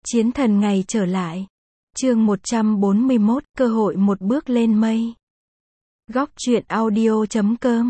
Chiến thần ngày trở lại. Chương 141, cơ hội một bước lên mây. Góc truyện audio.com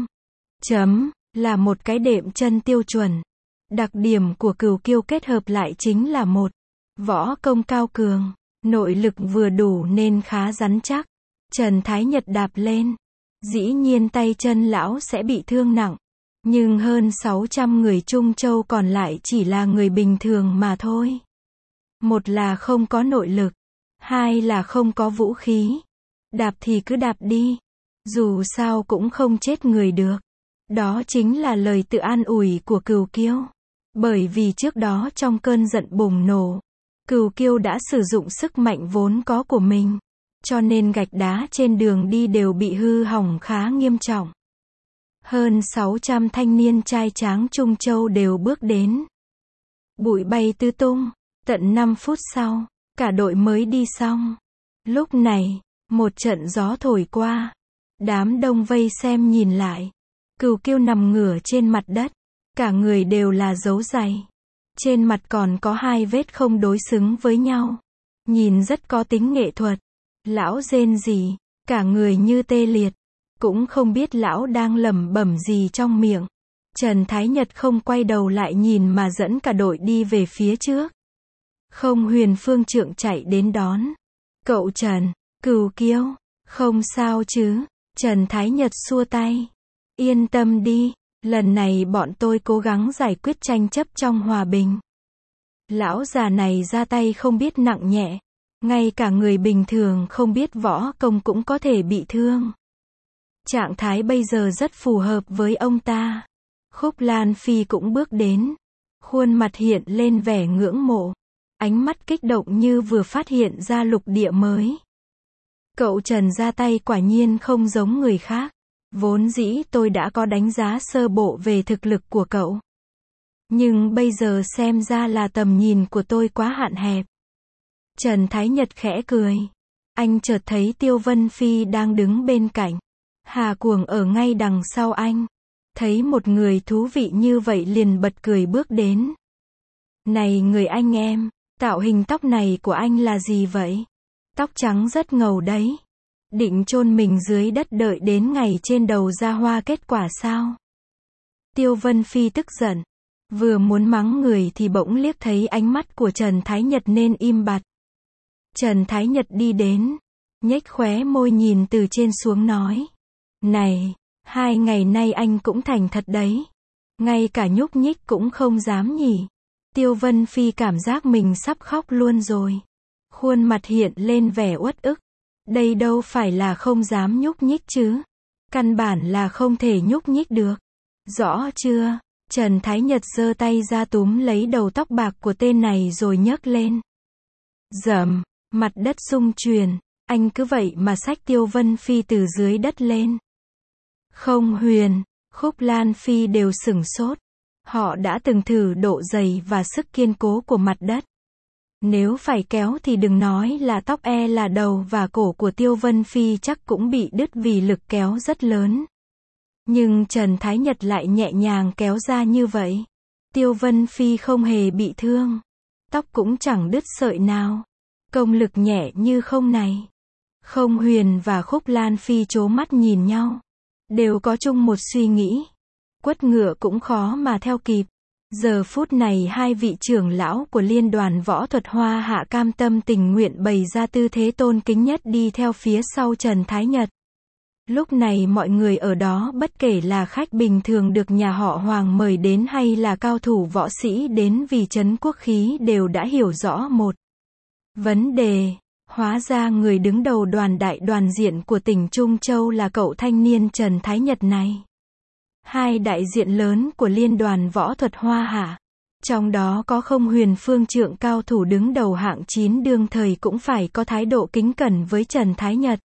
là một cái đệm chân tiêu chuẩn. Đặc điểm của Cửu Kiêu kết hợp lại chính là một, võ công cao cường, nội lực vừa đủ nên khá rắn chắc. Trần Thái Nhật đạp lên, dĩ nhiên tay chân lão sẽ bị thương nặng, nhưng hơn 600 người Trung Châu còn lại chỉ là người bình thường mà thôi. Một là không có nội lực, hai là không có vũ khí. Đạp thì cứ đạp đi, dù sao cũng không chết người được. Đó chính là lời tự an ủi của Cửu Kiêu. Bởi vì trước đó trong cơn giận bùng nổ, Cửu Kiêu đã sử dụng sức mạnh vốn có của mình, cho nên gạch đá trên đường đi đều bị hư hỏng khá nghiêm trọng. Hơn 600 thanh niên trai tráng Trung Châu đều bước đến. Bụi bay tứ tung, tận 5 phút sau, cả đội mới đi xong. Lúc này, một trận gió thổi qua, đám đông vây xem nhìn lại. Cửu Kiêu nằm ngửa trên mặt đất, cả người đều là dấu giày. Trên mặt còn có 2 vết không đối xứng với nhau. Nhìn rất có tính nghệ thuật. Lão rên rỉ, cả người như tê liệt. Cũng không biết lão đang lẩm bẩm gì trong miệng. Trần Thái Nhật không quay đầu lại nhìn mà dẫn cả đội đi về phía trước. Không Huyền Phương Trượng chạy đến đón. Cậu Trần, Cửu Kiêu, không sao chứ? Trần Thái Nhật xua tay. Yên tâm đi, lần này bọn tôi cố gắng giải quyết tranh chấp trong hòa bình. Lão già này ra tay không biết nặng nhẹ. Ngay cả người bình thường không biết võ công cũng có thể bị thương. Trạng thái bây giờ rất phù hợp với ông ta. Khúc Lan Phi cũng bước đến. Khuôn mặt hiện lên vẻ ngưỡng mộ. Ánh mắt kích động như vừa phát hiện ra lục địa mới. Cậu Trần ra tay quả nhiên không giống người khác. Vốn dĩ tôi đã có đánh giá sơ bộ về thực lực của cậu. Nhưng bây giờ xem ra là tầm nhìn của tôi quá hạn hẹp. Trần Thái Nhật khẽ cười. Anh chợt thấy Tiêu Vân Phi đang đứng bên cạnh. Hà Cuồng ở ngay đằng sau anh. Thấy một người thú vị như vậy liền bật cười bước đến. Này người anh em, tạo hình tóc này của anh là gì vậy? Tóc trắng rất ngầu đấy. Định chôn mình dưới đất đợi đến ngày trên đầu ra hoa kết quả sao? Tiêu Vân Phi tức giận. Vừa muốn mắng người thì bỗng liếc thấy ánh mắt của Trần Thái Nhật nên im bặt. Trần Thái Nhật đi đến, nhếch khóe môi nhìn từ trên xuống nói. Này, 2 ngày nay anh cũng thành thật đấy. Ngay cả nhúc nhích cũng không dám nhỉ. Tiêu Vân Phi cảm giác mình sắp khóc luôn rồi. Khuôn mặt hiện lên vẻ uất ức. Đây đâu phải là không dám nhúc nhích chứ. Căn bản là không thể nhúc nhích được. Rõ chưa? Trần Thái Nhật giơ tay ra túm lấy đầu tóc bạc của tên này rồi nhấc lên. Rầm, mặt đất rung chuyển. Anh cứ vậy mà xách Tiêu Vân Phi từ dưới đất lên. Không Huyền, Khúc Lan Phi đều sửng sốt. Họ đã từng thử độ dày và sức kiên cố của mặt đất. Nếu phải kéo thì đừng nói là tóc là đầu và cổ của Tiêu Vân Phi chắc cũng bị đứt vì lực kéo rất lớn. Nhưng Trần Thái Nhật lại nhẹ nhàng kéo ra như vậy. Tiêu Vân Phi không hề bị thương. Tóc cũng chẳng đứt sợi nào. Công lực nhẹ như không này. Không Huyền và Khúc Lan Phi trố mắt nhìn nhau. Đều có chung một suy nghĩ. Quất ngựa cũng khó mà theo kịp. Giờ phút này 2 vị trưởng lão của liên đoàn võ thuật Hoa Hạ cam tâm tình nguyện bày ra tư thế tôn kính nhất đi theo phía sau Trần Thái Nhật. Lúc này mọi người ở đó bất kể là khách bình thường được nhà họ Hoàng mời đến hay là cao thủ võ sĩ đến vì trấn quốc khí đều đã hiểu rõ một vấn đề. Hóa ra người đứng đầu đoàn đại đoàn diện của tỉnh Trung Châu là cậu thanh niên Trần Thái Nhật này. 2 đại diện lớn của liên đoàn võ thuật Hoa Hạ. Trong đó có Không Huyền Phương Trượng cao thủ đứng đầu hạng 9 đương thời cũng phải có thái độ kính cẩn với Trần Thái Nhật.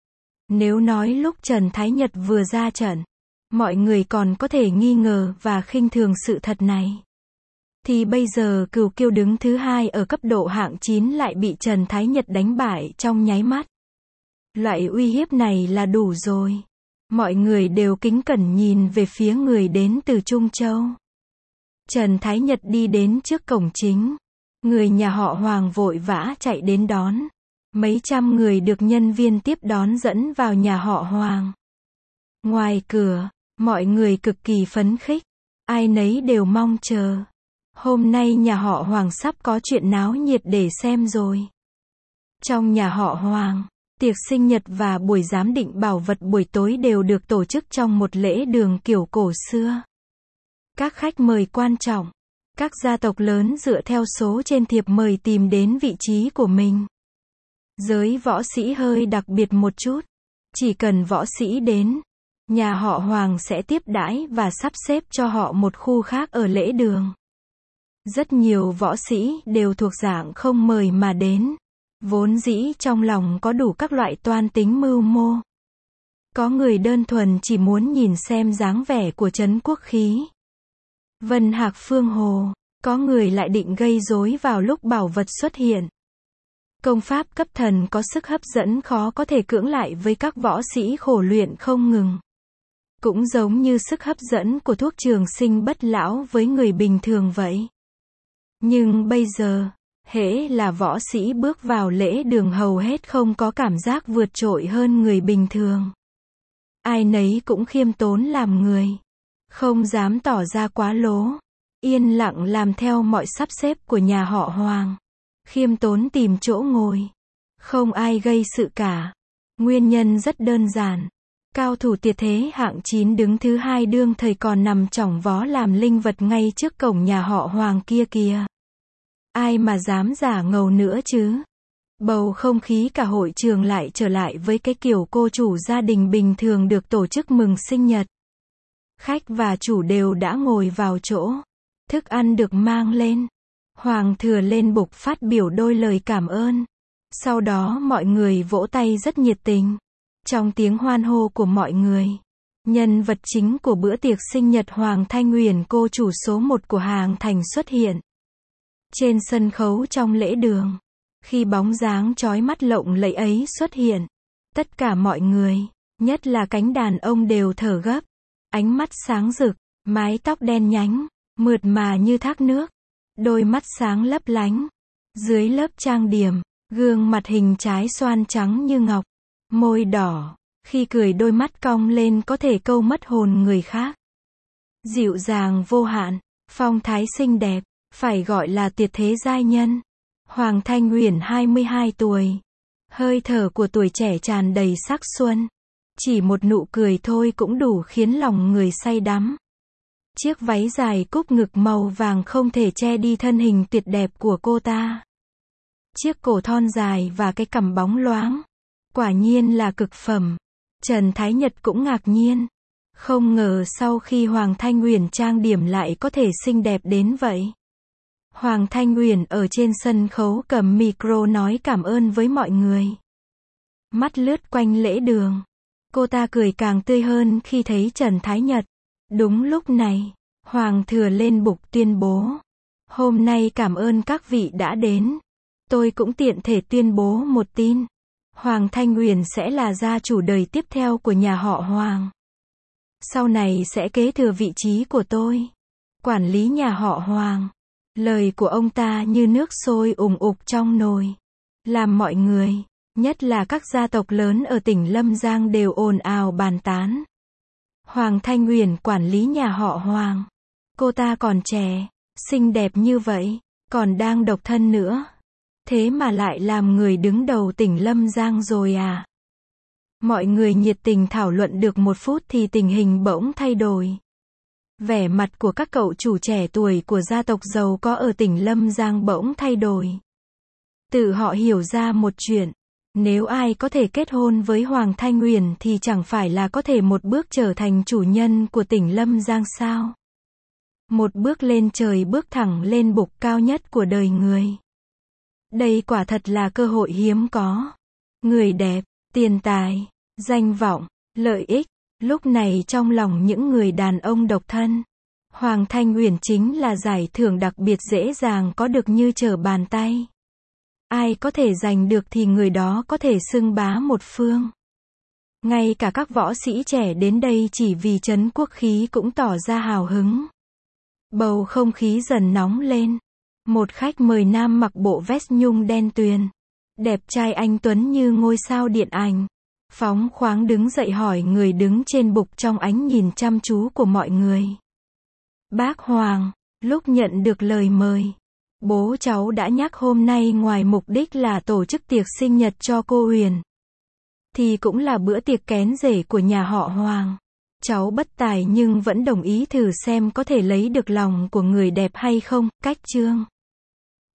Nếu nói lúc Trần Thái Nhật vừa ra trận, mọi người còn có thể nghi ngờ và khinh thường sự thật này. Thì bây giờ Cửu Kiêu đứng thứ 2 ở cấp độ hạng 9 lại bị Trần Thái Nhật đánh bại trong nháy mắt. Loại uy hiếp này là đủ rồi. Mọi người đều kính cẩn nhìn về phía người đến từ Trung Châu. Trần Thái Nhật đi đến trước cổng chính. Người nhà họ Hoàng vội vã chạy đến đón. Mấy trăm người được nhân viên tiếp đón dẫn vào nhà họ Hoàng. Ngoài cửa, mọi người cực kỳ phấn khích. Ai nấy đều mong chờ. Hôm nay nhà họ Hoàng sắp có chuyện náo nhiệt để xem rồi. Trong nhà họ Hoàng, tiệc sinh nhật và buổi giám định bảo vật buổi tối đều được tổ chức trong một lễ đường kiểu cổ xưa. Các khách mời quan trọng, các gia tộc lớn dựa theo số trên thiệp mời tìm đến vị trí của mình. Giới võ sĩ hơi đặc biệt một chút. Chỉ cần võ sĩ đến, nhà họ Hoàng sẽ tiếp đãi và sắp xếp cho họ một khu khác ở lễ đường. Rất nhiều võ sĩ đều thuộc dạng không mời mà đến. Vốn dĩ trong lòng có đủ các loại toan tính mưu mô. Có người đơn thuần chỉ muốn nhìn xem dáng vẻ của trấn quốc khí. Vân Hạc Phương Hồ. Có người lại định gây rối vào lúc bảo vật xuất hiện. Công pháp cấp thần có sức hấp dẫn khó có thể cưỡng lại với các võ sĩ khổ luyện không ngừng. Cũng giống như sức hấp dẫn của thuốc trường sinh bất lão với người bình thường vậy. Nhưng bây giờ, hễ là võ sĩ bước vào lễ đường hầu hết không có cảm giác vượt trội hơn người bình thường. Ai nấy cũng khiêm tốn làm người. Không dám tỏ ra quá lố. Yên lặng làm theo mọi sắp xếp của nhà họ Hoàng. Khiêm tốn tìm chỗ ngồi. Không ai gây sự cả. Nguyên nhân rất đơn giản. Cao thủ tuyệt thế hạng 9 đứng thứ 2 đương thời còn nằm chỏng vó làm linh vật ngay trước cổng nhà họ Hoàng kia kìa. Ai mà dám giả ngầu nữa chứ? Bầu không khí cả hội trường lại trở lại với cái kiểu cô chủ gia đình bình thường được tổ chức mừng sinh nhật. Khách và chủ đều đã ngồi vào chỗ. Thức ăn được mang lên. Hoàng thừa lên bục phát biểu đôi lời cảm ơn. Sau đó mọi người vỗ tay rất nhiệt tình. Trong tiếng hoan hô của mọi người, nhân vật chính của bữa tiệc sinh nhật Hoàng Thanh Huyền, cô chủ số 1 của Hàng Thành xuất hiện. Trên sân khấu trong lễ đường, khi bóng dáng chói mắt lộng lẫy ấy xuất hiện, tất cả mọi người, nhất là cánh đàn ông đều thở gấp. Ánh mắt sáng rực, mái tóc đen nhánh, mượt mà như thác nước, đôi mắt sáng lấp lánh. Dưới lớp trang điểm, gương mặt hình trái xoan trắng như ngọc, môi đỏ, khi cười đôi mắt cong lên có thể câu mất hồn người khác. Dịu dàng vô hạn, phong thái xinh đẹp, phải gọi là tuyệt thế giai nhân. Hoàng Thanh Huyền 22 tuổi. Hơi thở của tuổi trẻ tràn đầy sắc xuân. Chỉ một nụ cười thôi cũng đủ khiến lòng người say đắm. Chiếc váy dài cúc ngực màu vàng không thể che đi thân hình tuyệt đẹp của cô ta. Chiếc cổ thon dài và cái cằm bóng loáng. Quả nhiên là cực phẩm. Trần Thái Nhật cũng ngạc nhiên. Không ngờ sau khi Hoàng Thanh Huyền trang điểm lại có thể xinh đẹp đến vậy. Hoàng Thanh Huyền ở trên sân khấu cầm micro nói cảm ơn với mọi người. Mắt lướt quanh lễ đường. Cô ta cười càng tươi hơn khi thấy Trần Thái Nhật. Đúng lúc này, Hoàng thừa lên bục tuyên bố. Hôm nay cảm ơn các vị đã đến. Tôi cũng tiện thể tuyên bố một tin. Hoàng Thanh Huyền sẽ là gia chủ đời tiếp theo của nhà họ Hoàng. Sau này sẽ kế thừa vị trí của tôi. Quản lý nhà họ Hoàng. Lời của ông ta như nước sôi ủng ục trong nồi. Làm mọi người, nhất là các gia tộc lớn ở tỉnh Lâm Giang đều ồn ào bàn tán. Hoàng Thanh Huyền quản lý nhà họ Hoàng. Cô ta còn trẻ, xinh đẹp như vậy, còn đang độc thân nữa. Thế mà lại làm người đứng đầu tỉnh Lâm Giang rồi à? Mọi người nhiệt tình thảo luận được 1 phút thì tình hình bỗng thay đổi. Vẻ mặt của các cậu chủ trẻ tuổi của gia tộc giàu có ở tỉnh Lâm Giang bỗng thay đổi. Tự họ hiểu ra một chuyện. Nếu ai có thể kết hôn với Hoàng Thanh Huyền thì chẳng phải là có thể một bước trở thành chủ nhân của tỉnh Lâm Giang sao? Một bước lên trời, bước thẳng lên bục cao nhất của đời người. Đây quả thật là cơ hội hiếm có. Người đẹp, tiền tài, danh vọng, lợi ích. Lúc này trong lòng những người đàn ông độc thân, Hoàng Thanh Huyền chính là giải thưởng đặc biệt dễ dàng có được như trở bàn tay. Ai có thể giành được thì người đó có thể xưng bá một phương. Ngay cả các võ sĩ trẻ đến đây chỉ vì trấn quốc khí cũng tỏ ra hào hứng. Bầu không khí dần nóng lên. Một khách mời nam mặc bộ vest nhung đen tuyền. Đẹp trai anh tuấn như ngôi sao điện ảnh. Phóng khoáng đứng dậy hỏi người đứng trên bục trong ánh nhìn chăm chú của mọi người. Bác Hoàng, lúc nhận được lời mời, bố cháu đã nhắc hôm nay ngoài mục đích là tổ chức tiệc sinh nhật cho cô Huyền, thì cũng là bữa tiệc kén rể của nhà họ Hoàng. Cháu bất tài nhưng vẫn đồng ý thử xem có thể lấy được lòng của người đẹp hay không. Cách chương